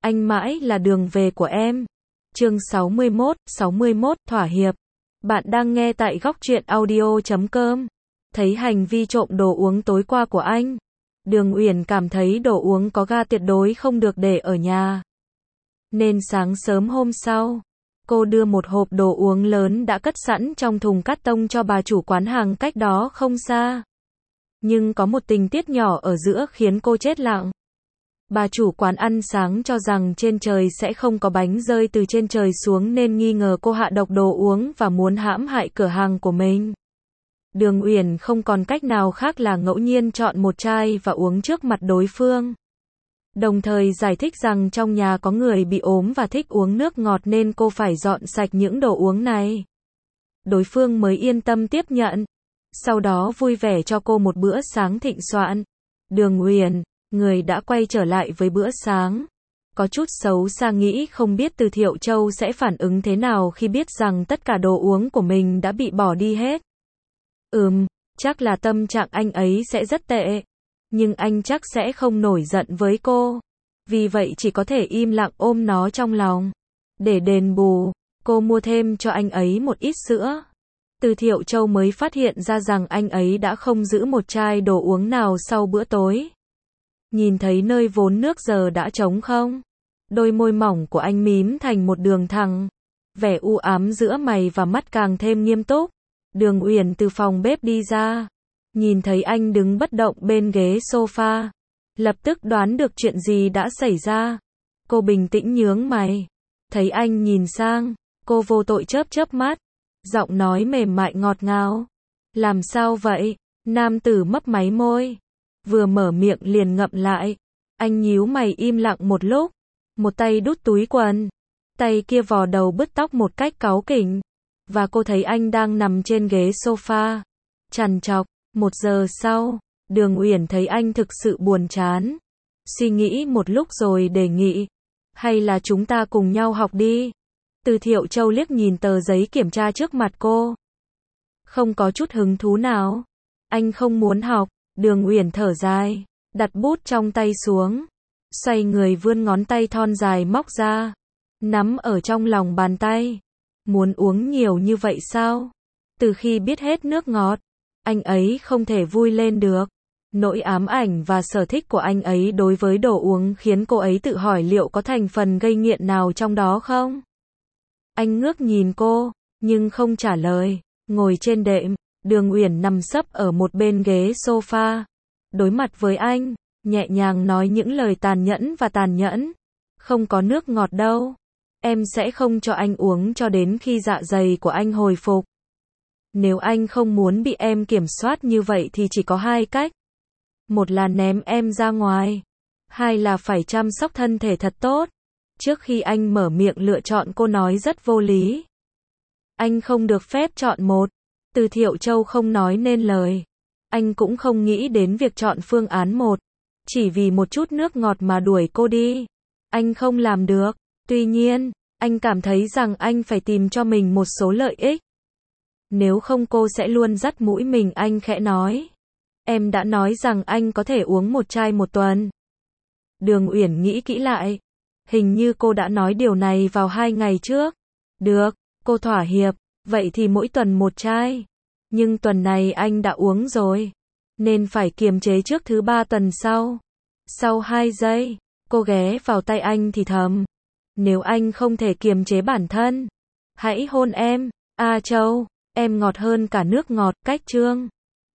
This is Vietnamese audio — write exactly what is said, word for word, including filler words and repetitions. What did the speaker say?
anh mãi là đường về của em. Chương sáu mươi mốt, sáu mươi mốt, thỏa hiệp. Bạn đang nghe tại góc truyện audio chấm com. Thấy hành vi trộm đồ uống tối qua của anh, Đường Uyển cảm thấy đồ uống có ga tuyệt đối không được để ở nhà. Nên sáng sớm hôm sau, cô đưa một hộp đồ uống lớn đã cất sẵn trong thùng cát tông cho bà chủ quán hàng cách đó không xa. Nhưng có một tình tiết nhỏ ở giữa khiến cô chết lặng. Bà chủ quán ăn sáng cho rằng trên trời sẽ không có bánh rơi từ trên trời xuống nên nghi ngờ cô hạ độc đồ uống và muốn hãm hại cửa hàng của mình. Đường Uyển không còn cách nào khác là ngẫu nhiên chọn một chai và uống trước mặt đối phương. Đồng thời giải thích rằng trong nhà có người bị ốm và thích uống nước ngọt nên cô phải dọn sạch những đồ uống này. Đối phương mới yên tâm tiếp nhận. Sau đó vui vẻ cho cô một bữa sáng thịnh soạn. Đường Uyển, người đã quay trở lại với bữa sáng. Có chút xấu xa nghĩ không biết Từ Thiệu Châu sẽ phản ứng thế nào khi biết rằng tất cả đồ uống của mình đã bị bỏ đi hết. Ừm, chắc là tâm trạng anh ấy sẽ rất tệ. Nhưng anh chắc sẽ không nổi giận với cô. Vì vậy chỉ có thể im lặng ôm nó trong lòng. Để đền bù, cô mua thêm cho anh ấy một ít sữa. Từ Thiệu Châu mới phát hiện ra rằng anh ấy đã không giữ một chai đồ uống nào sau bữa tối. Nhìn thấy nơi vốn nước giờ đã trống không, đôi môi mỏng của anh mím thành một đường thẳng. Vẻ u ám giữa mày và mắt càng thêm nghiêm túc. Đường Uyển từ phòng bếp đi ra, nhìn thấy anh đứng bất động bên ghế sofa, lập tức đoán được chuyện gì đã xảy ra. Cô bình tĩnh nhướng mày, thấy anh nhìn sang, cô vô tội chớp chớp mắt, giọng nói mềm mại ngọt ngào. Làm sao vậy? Nam tử mấp máy môi, vừa mở miệng liền ngậm lại. Anh nhíu mày im lặng một lúc, một tay đút túi quần, tay kia vò đầu bứt tóc một cách cáu kỉnh. Và cô thấy anh đang nằm trên ghế sofa, trằn trọc. Một giờ sau, Đường Uyển thấy anh thực sự buồn chán. Suy nghĩ một lúc rồi đề nghị, hay là chúng ta cùng nhau học đi. Từ Thiệu Châu liếc nhìn tờ giấy kiểm tra trước mặt cô, không có chút hứng thú nào. Anh không muốn học. Đường Uyển thở dài, đặt bút trong tay xuống, xoay người vươn ngón tay thon dài móc ra, nắm ở trong lòng bàn tay. Muốn uống nhiều như vậy sao? Từ khi biết hết nước ngọt, anh ấy không thể vui lên được. Nỗi ám ảnh và sở thích của anh ấy đối với đồ uống khiến cô ấy tự hỏi liệu có thành phần gây nghiện nào trong đó không? Anh ngước nhìn cô, nhưng không trả lời. Ngồi trên đệm, Đường Uyển nằm sấp ở một bên ghế sofa, đối mặt với anh, nhẹ nhàng nói những lời tàn nhẫn và tàn nhẫn. Không có nước ngọt đâu. Em sẽ không cho anh uống cho đến khi dạ dày của anh hồi phục. Nếu anh không muốn bị em kiểm soát như vậy thì chỉ có hai cách. Một là ném em ra ngoài. Hai là phải chăm sóc thân thể thật tốt. Trước khi anh mở miệng lựa chọn cô nói rất vô lý. Anh không được phép chọn một. Từ Thiệu Châu không nói nên lời. Anh cũng không nghĩ đến việc chọn phương án một. Chỉ vì một chút nước ngọt mà đuổi cô đi. Anh không làm được. Tuy nhiên, anh cảm thấy rằng anh phải tìm cho mình một số lợi ích. Nếu không cô sẽ luôn dắt mũi mình. Anh khẽ nói. Em đã nói rằng anh có thể uống một chai một tuần. Đường Uyển nghĩ kỹ lại. Hình như cô đã nói điều này vào hai ngày trước. Được, cô thỏa hiệp. Vậy thì mỗi tuần một chai. Nhưng tuần này anh đã uống rồi, nên phải kiềm chế trước thứ ba tuần sau. Sau hai giây, cô ghé vào tay anh thì thầm. Nếu anh không thể kiềm chế bản thân, hãy hôn em. A Châu, em ngọt hơn cả nước ngọt. Cách chương